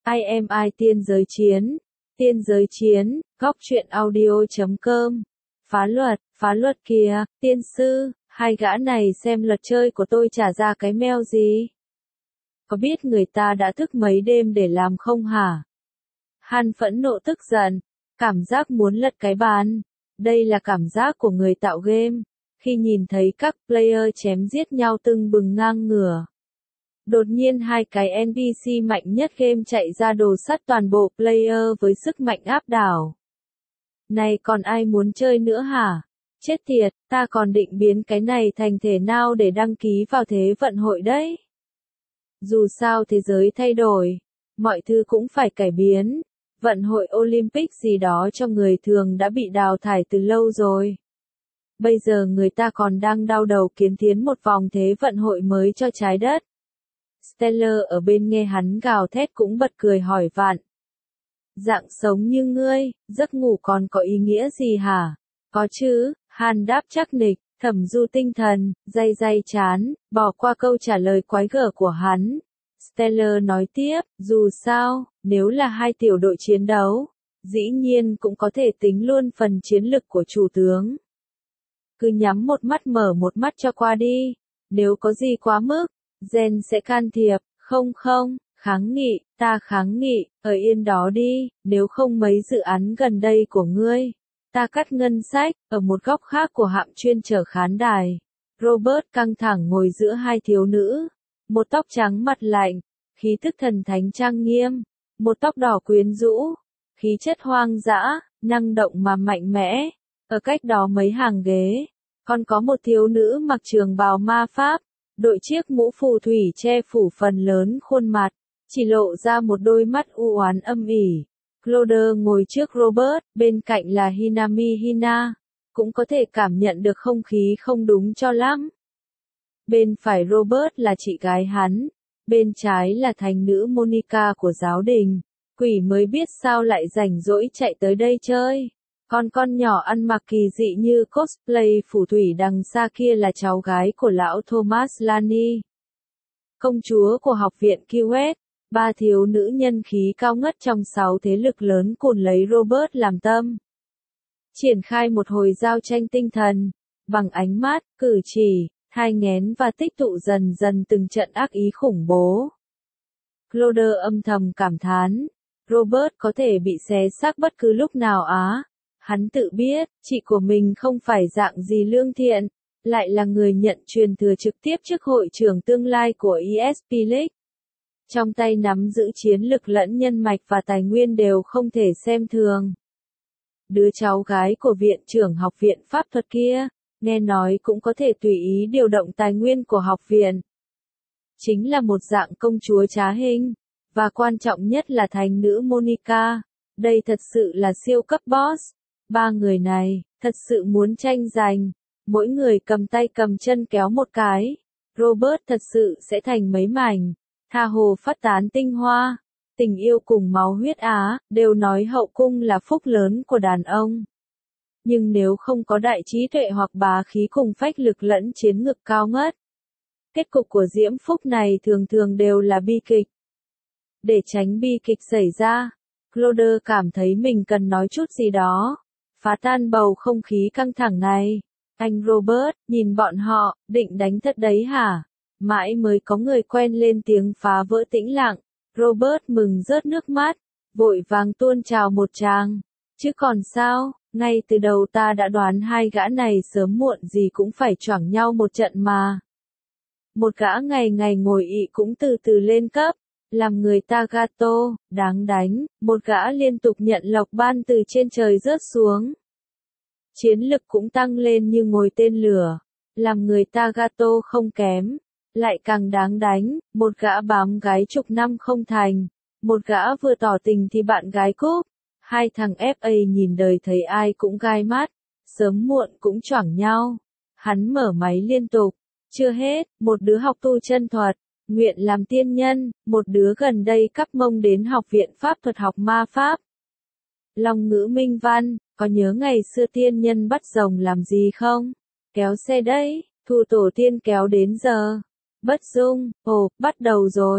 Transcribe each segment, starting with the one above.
IMI Tiên giới chiến, góc truyện audio.com. Phá luật kìa, tiên sư, hai gã này xem luật chơi của tôi trả ra cái meo gì? Có biết người ta đã thức mấy đêm để làm không hả? Han phẫn nộ tức giận, cảm giác muốn lật cái bàn. Đây là cảm giác của người tạo game, khi nhìn thấy các player chém giết nhau tưng bừng ngang ngửa. Đột nhiên hai cái NPC mạnh nhất game chạy ra đồ sắt toàn bộ player với sức mạnh áp đảo. Này còn ai muốn chơi nữa hả? Chết tiệt, ta còn định biến cái này thành thể nào để đăng ký vào thế vận hội đấy. Dù sao thế giới thay đổi, mọi thứ cũng phải cải biến. Vận hội Olympic gì đó cho người thường đã bị đào thải từ lâu rồi. Bây giờ người ta còn đang đau đầu kiến tiến một vòng thế vận hội mới cho trái đất. Stellar ở bên nghe hắn gào thét cũng bật cười hỏi vạn. Dạng sống như ngươi, giấc ngủ còn có ý nghĩa gì hả? Có chứ, Han đáp chắc nịch, thẩm du tinh thần, day chán, bỏ qua câu trả lời quái gở của hắn. Stellar nói tiếp, dù sao, nếu là hai tiểu đội chiến đấu, dĩ nhiên cũng có thể tính luôn phần chiến lực của chủ tướng. Cứ nhắm một mắt mở một mắt cho qua đi, nếu có gì quá mức, Gen sẽ can thiệp, không, kháng nghị, ta kháng nghị, ở yên đó đi, nếu không mấy dự án gần đây của ngươi. Ta cắt ngân sách, ở một góc khác của hạm chuyên chở khán đài. Robert căng thẳng ngồi giữa hai thiếu nữ. Một tóc trắng mặt lạnh, khí tức thần thánh trang nghiêm. Một tóc đỏ quyến rũ, khí chất hoang dã, năng động mà mạnh mẽ. Ở cách đó mấy hàng ghế, còn có một thiếu nữ mặc trường bào ma pháp, đội chiếc mũ phù thủy che phủ phần lớn khuôn mặt, chỉ lộ ra một đôi mắt u oán âm ỉ. Claude ngồi trước Robert, bên cạnh là Hinami Hina, cũng có thể cảm nhận được không khí không đúng cho lắm. Bên phải Robert là chị gái hắn, bên trái là thành nữ Monica của giáo đình, quỷ mới biết sao lại rảnh rỗi chạy tới đây chơi. Còn con nhỏ ăn mặc kỳ dị như cosplay phù thủy đằng xa kia là cháu gái của lão Thomas Lani, công chúa của học viện Kiwet. Ba thiếu nữ nhân khí cao ngất trong 6 thế lực lớn cuốn lấy Robert làm tâm. Triển khai một hồi giao tranh tinh thần, bằng ánh mắt, cử chỉ, thai nghén và tích tụ dần dần từng trận ác ý khủng bố. Claude âm thầm cảm thán, Robert có thể bị xé xác bất cứ lúc nào á. Hắn tự biết, chị của mình không phải dạng gì lương thiện, lại là người nhận truyền thừa trực tiếp chức hội trưởng tương lai của ESP League. Trong tay nắm giữ chiến lực lẫn nhân mạch và tài nguyên đều không thể xem thường. Đứa cháu gái của viện trưởng học viện pháp thuật kia, nghe nói cũng có thể tùy ý điều động tài nguyên của học viện. Chính là một dạng công chúa trá hình, và quan trọng nhất là thành nữ Monica. Đây thật sự là siêu cấp boss. Ba người này, thật sự muốn tranh giành, mỗi người cầm tay cầm chân kéo một cái. Robert thật sự sẽ thành mấy mảnh. Tha hồ phát tán tinh hoa, tình yêu cùng máu huyết á, đều nói hậu cung là phúc lớn của đàn ông. Nhưng nếu không có đại trí tuệ hoặc bá khí cùng phách lực lẫn chiến ngực cao ngất, kết cục của diễm phúc này thường thường đều là bi kịch. Để tránh bi kịch xảy ra, Claude cảm thấy mình cần nói chút gì đó, phá tan bầu không khí căng thẳng này. Anh Robert, nhìn bọn họ, định đánh thật đấy hả? Mãi mới có người quen lên tiếng phá vỡ tĩnh lặng. Robert mừng rớt nước mắt, vội vàng tuôn trào một tràng. Chứ còn sao, ngay từ đầu ta đã đoán hai gã này sớm muộn gì cũng phải choảng nhau một trận mà. Một gã ngày ngày ngồi ị cũng từ từ lên cấp, làm người ta gato, đáng đánh, một gã liên tục nhận lộc ban từ trên trời rớt xuống. Chiến lực cũng tăng lên như ngồi tên lửa, làm người ta gato không kém. Lại càng đáng đánh, một gã bám gái chục năm không thành, một gã vừa tỏ tình thì bạn gái cúp. Hai thằng FA nhìn đời thấy ai cũng gai mắt, sớm muộn cũng choảng nhau. Hắn mở máy liên tục, chưa hết, một đứa học tu chân thuật, nguyện làm tiên nhân, một đứa gần đây cắp mông đến học viện pháp thuật học ma pháp. Long ngữ minh văn, có nhớ ngày xưa tiên nhân bắt rồng làm gì không? Kéo xe đấy, thu tổ tiên kéo đến giờ. Bất dung, bắt đầu rồi.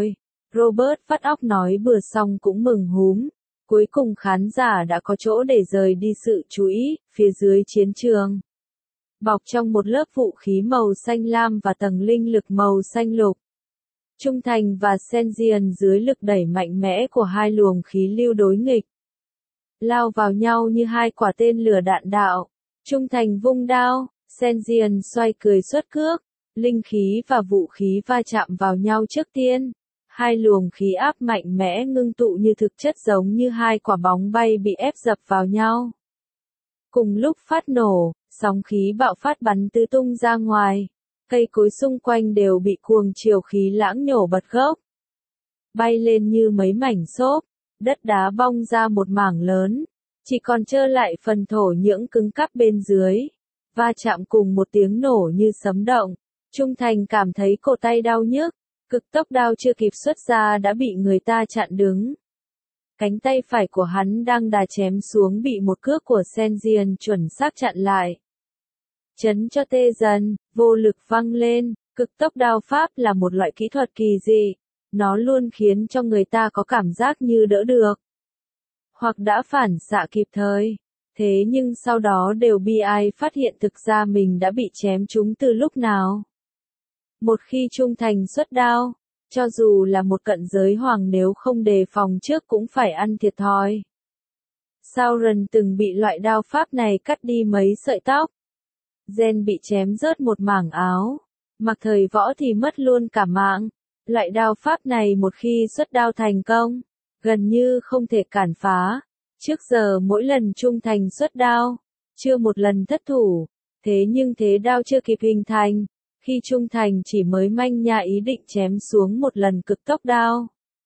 Robert vắt óc nói bừa xong cũng mừng húm. Cuối cùng khán giả đã có chỗ để rời đi sự chú ý, phía dưới chiến trường. Bọc trong một lớp vũ khí màu xanh lam và tầng linh lực màu xanh lục. Trung Thành và Senzian dưới lực đẩy mạnh mẽ của hai luồng khí lưu đối nghịch. Lao vào nhau như hai quả tên lửa đạn đạo. Trung Thành vung đao, Senzian xoay cười xuất cước. Linh khí và vũ khí va chạm vào nhau trước tiên. Hai luồng khí áp mạnh mẽ ngưng tụ như thực chất giống như hai quả bóng bay bị ép dập vào nhau. Cùng lúc phát nổ, sóng khí bạo phát bắn tứ tung ra ngoài. Cây cối xung quanh đều bị cuồng chiều khí lãng nhổ bật gốc. Bay lên như mấy mảnh xốp, đất đá bong ra một mảng lớn. Chỉ còn trơ lại phần thổ nhưỡng cứng cáp bên dưới. Va chạm cùng một tiếng nổ như sấm động. Trung Thành cảm thấy cổ tay đau nhức. Cực tốc đao chưa kịp xuất ra đã bị người ta chặn đứng. Cánh tay phải của hắn đang đà chém xuống bị một cước của Senzian chuẩn xác chặn lại. Chấn cho tê dần, vô lực văng lên. Cực tốc đao pháp là một loại kỹ thuật kỳ dị. Nó luôn khiến cho người ta có cảm giác như đỡ được. Hoặc đã phản xạ kịp thời. Thế nhưng sau đó đều bi ai phát hiện thực ra mình đã bị chém trúng từ lúc nào. Một khi Trung Thành xuất đao, cho dù là một cận giới hoàng nếu không đề phòng trước cũng phải ăn thiệt thòi. Sauron từng bị loại đao pháp này cắt đi mấy sợi tóc. Gen bị chém rớt một mảng áo. Mặc thời võ thì mất luôn cả mạng. Loại đao pháp này một khi xuất đao thành công, gần như không thể cản phá. Trước giờ mỗi lần Trung Thành xuất đao, chưa một lần thất thủ. Thế nhưng thế đao chưa kịp hình thành. Khi Trung Thành chỉ mới manh nha ý định chém xuống một lần cực tốc đao.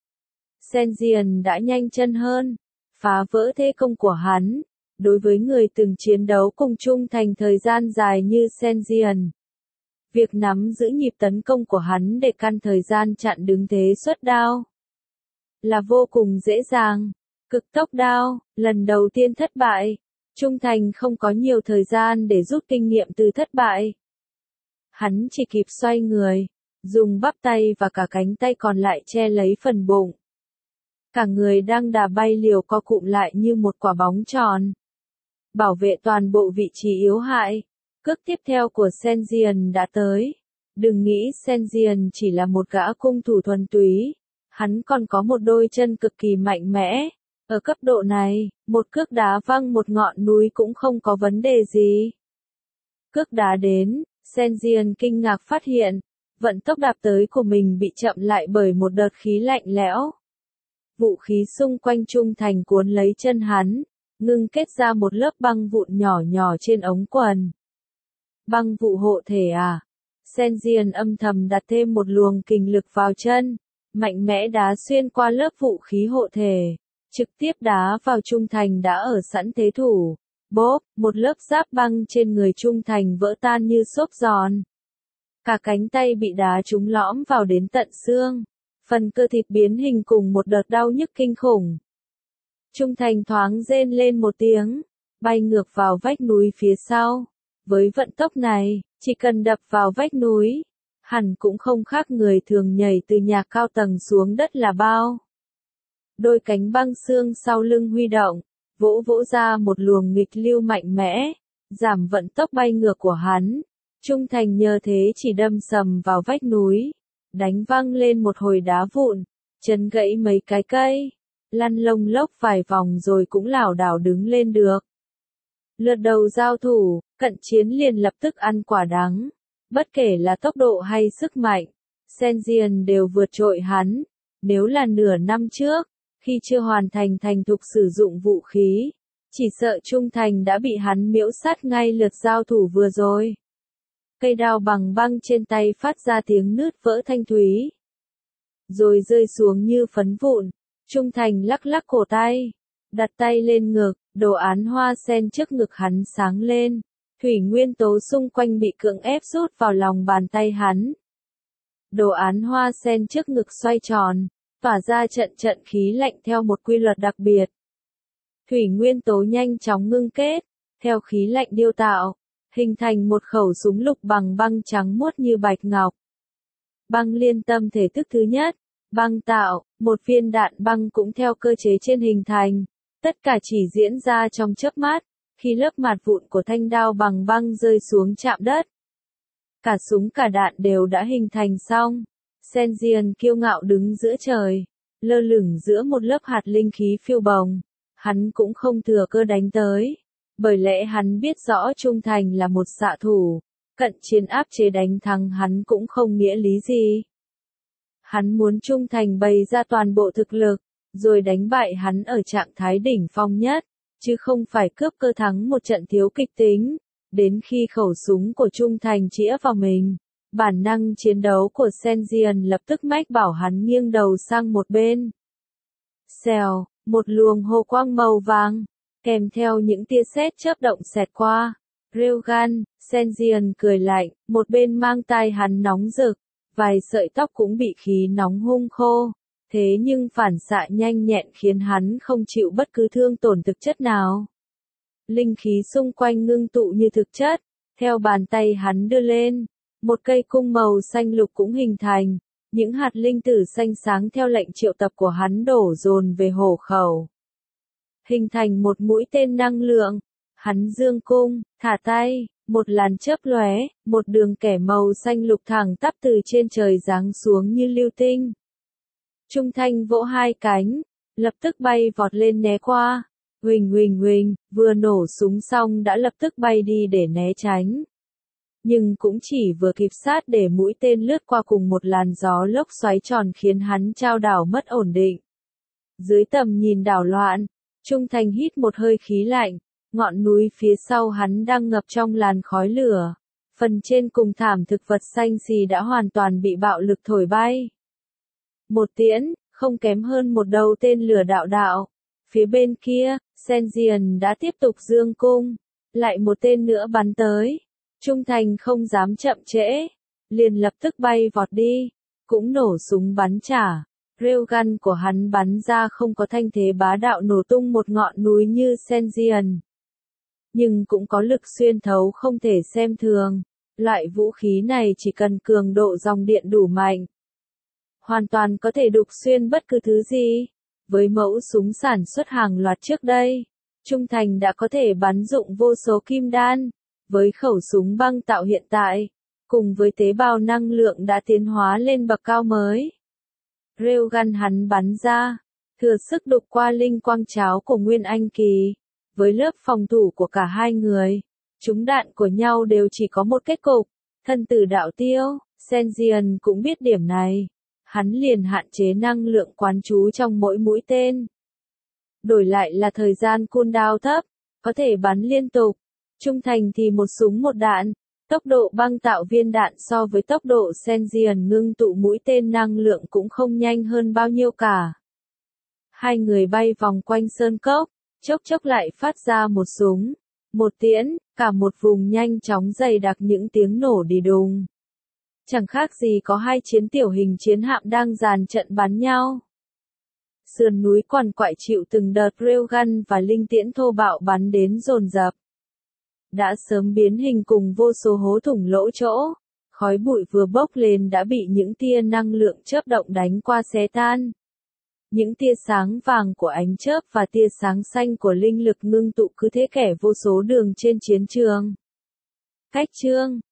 Senzian đã nhanh chân hơn, phá vỡ thế công của hắn. Đối với người từng chiến đấu cùng Trung Thành thời gian dài như Senzian, việc nắm giữ nhịp tấn công của hắn để căn thời gian chặn đứng thế xuất đao là vô cùng dễ dàng. Cực tốc đao, lần đầu tiên thất bại. Trung Thành không có nhiều thời gian để rút kinh nghiệm từ thất bại. Hắn chỉ kịp xoay người, dùng bắp tay và cả cánh tay còn lại che lấy phần bụng. Cả người đang đà bay liều co cụm lại như một quả bóng tròn. Bảo vệ toàn bộ vị trí yếu hại. Cước tiếp theo của Senzian đã tới. Đừng nghĩ Senzian chỉ là một gã cung thủ thuần túy. Hắn còn có một đôi chân cực kỳ mạnh mẽ. Ở cấp độ này, một cước đá văng một ngọn núi cũng không có vấn đề gì. Cước đá đến. Senzian kinh ngạc phát hiện, vận tốc đạp tới của mình bị chậm lại bởi một đợt khí lạnh lẽo. Vũ khí xung quanh Trung Thành cuốn lấy chân hắn, ngưng kết ra một lớp băng vụn nhỏ nhỏ trên ống quần. Băng vụ hộ thể à? Senzian âm thầm đặt thêm một luồng kình lực vào chân, mạnh mẽ đá xuyên qua lớp vũ khí hộ thể, trực tiếp đá vào Trung Thành đã ở sẵn thế thủ. Bốp, một lớp giáp băng trên người Trung Thành vỡ tan như xốp giòn. Cả cánh tay bị đá trúng lõm vào đến tận xương. Phần cơ thịt biến hình cùng một đợt đau nhức kinh khủng. Trung Thành thoáng rên lên một tiếng, bay ngược vào vách núi phía sau. Với vận tốc này, chỉ cần đập vào vách núi, hẳn cũng không khác người thường nhảy từ nhà cao tầng xuống đất là bao. Đôi cánh băng xương sau lưng huy động. Vỗ vỗ ra một luồng nghịch lưu mạnh mẽ, giảm vận tốc bay ngược của hắn. Trung Thành nhờ thế chỉ đâm sầm vào vách núi, đánh văng lên một hồi đá vụn, chấn gãy mấy cái cây, lăn lông lốc vài vòng rồi cũng lảo đảo đứng lên được. Lượt đầu giao thủ, cận chiến liền lập tức ăn quả đắng. Bất kể là tốc độ hay sức mạnh, Senzian đều vượt trội hắn. Nếu là nửa năm trước, khi chưa hoàn thành thành thục sử dụng vũ khí, chỉ sợ Trung Thành đã bị hắn miễu sát ngay lượt giao thủ vừa rồi. Cây đao bằng băng trên tay phát ra tiếng nứt vỡ thanh thúy, rồi rơi xuống như phấn vụn. Trung Thành lắc lắc cổ tay, đặt tay lên ngực, đồ án hoa sen trước ngực hắn sáng lên. Thủy nguyên tố xung quanh bị cưỡng ép rút vào lòng bàn tay hắn. Đồ án hoa sen trước ngực xoay tròn, tỏa ra trận trận khí lạnh theo một quy luật đặc biệt. Thủy nguyên tố nhanh chóng ngưng kết, theo khí lạnh điêu tạo, hình thành một khẩu súng lục bằng băng trắng muốt như bạch ngọc. Băng liên tâm thể thức thứ nhất, Băng tạo, một viên đạn băng cũng theo cơ chế trên hình thành. Tất cả chỉ diễn ra trong chớp mắt, khi lớp mạt vụn của thanh đao bằng băng rơi xuống chạm đất. Cả súng cả đạn đều đã hình thành xong. Senjian kiêu ngạo đứng giữa trời, lơ lửng giữa một lớp hạt linh khí phiêu bồng. Hắn cũng không thừa cơ đánh tới, bởi lẽ hắn biết rõ Trung Thành là một xạ thủ, cận chiến áp chế đánh thắng hắn cũng không nghĩa lý gì. Hắn muốn Trung Thành bày ra toàn bộ thực lực, rồi đánh bại hắn ở trạng thái đỉnh phong nhất, chứ không phải cướp cơ thắng một trận thiếu kịch tính. Đến khi khẩu súng của Trung Thành chĩa vào mình, bản năng chiến đấu của Senjian lập tức mách bảo hắn nghiêng đầu sang một bên. Xèo, một luồng hồ quang màu vàng, kèm theo những tia sét chớp động xẹt qua. Ryogan, Senjian cười lạnh, một bên mang tai hắn nóng rực, vài sợi tóc cũng bị khí nóng hun khô. Thế nhưng phản xạ nhanh nhẹn khiến hắn không chịu bất cứ thương tổn thực chất nào. Linh khí xung quanh ngưng tụ như thực chất, theo bàn tay hắn đưa lên, một cây cung màu xanh lục cũng hình thành, những hạt linh tử xanh sáng theo lệnh triệu tập của hắn đổ dồn về hổ khẩu. Hình thành một mũi tên năng lượng, hắn dương cung, thả tay, một làn chớp lóe, một đường kẻ màu xanh lục thẳng tắp từ trên trời giáng xuống như lưu tinh. Trung Thành vỗ hai cánh, lập tức bay vọt lên né qua. Huỳnh huỳnh huỳnh, vừa nổ súng xong đã lập tức bay đi để né tránh. Nhưng cũng chỉ vừa kịp sát để mũi tên lướt qua cùng một làn gió lốc xoáy tròn khiến hắn chao đảo mất ổn định. Dưới tầm nhìn đảo loạn, Trung Thành hít một hơi khí lạnh, ngọn núi phía sau hắn đang ngập trong làn khói lửa. Phần trên cùng thảm thực vật xanh xì đã hoàn toàn bị bạo lực thổi bay. Một tiễn, không kém hơn một đầu tên lửa đạo đạo. Phía bên kia, Senjian đã tiếp tục dương cung, lại một tên nữa bắn tới. Trung Thành không dám chậm trễ, liền lập tức bay vọt đi, cũng nổ súng bắn trả. Railgun của hắn bắn ra không có thanh thế bá đạo nổ tung một ngọn núi như Senjian, nhưng cũng có lực xuyên thấu không thể xem thường. Loại vũ khí này chỉ cần cường độ dòng điện đủ mạnh, hoàn toàn có thể đục xuyên bất cứ thứ gì. Với mẫu súng sản xuất hàng loạt trước đây, Trung Thành đã có thể bắn dụng vô số kim đan. Với khẩu súng băng tạo hiện tại, cùng với tế bào năng lượng đã tiến hóa lên bậc cao mới, Railgun hắn bắn ra, thừa sức đục qua linh quang cháo của Nguyên Anh Kỳ. Với lớp phòng thủ của cả hai người, trúng đạn của nhau đều chỉ có một kết cục, thân tử đạo tiêu. Senjian cũng biết điểm này. Hắn liền hạn chế năng lượng quán trú trong mỗi mũi tên. Đổi lại là thời gian cooldown thấp, có thể bắn liên tục. Trung Thành thì một súng một đạn. Tốc độ băng tạo viên đạn so với tốc độ Senjian ngưng tụ mũi tên năng lượng cũng không nhanh hơn bao nhiêu cả. Hai người bay vòng quanh sơn cốc, chốc chốc lại phát ra một súng, một tiễn, cả một vùng nhanh chóng dày đặc những tiếng nổ đi đùng. Chẳng khác gì có hai tiểu hình chiến hạm đang dàn trận bắn nhau. Sườn núi quằn quại chịu từng đợt railgun và linh tiễn thô bạo bắn đến dồn dập. Đã sớm biến hình cùng vô số hố thủng lỗ chỗ, khói bụi vừa bốc lên đã bị những tia năng lượng chớp động đánh qua xé tan. Những tia sáng vàng của ánh chớp và tia sáng xanh của linh lực ngưng tụ cứ thế kẻ vô số đường trên chiến trường. Cách chương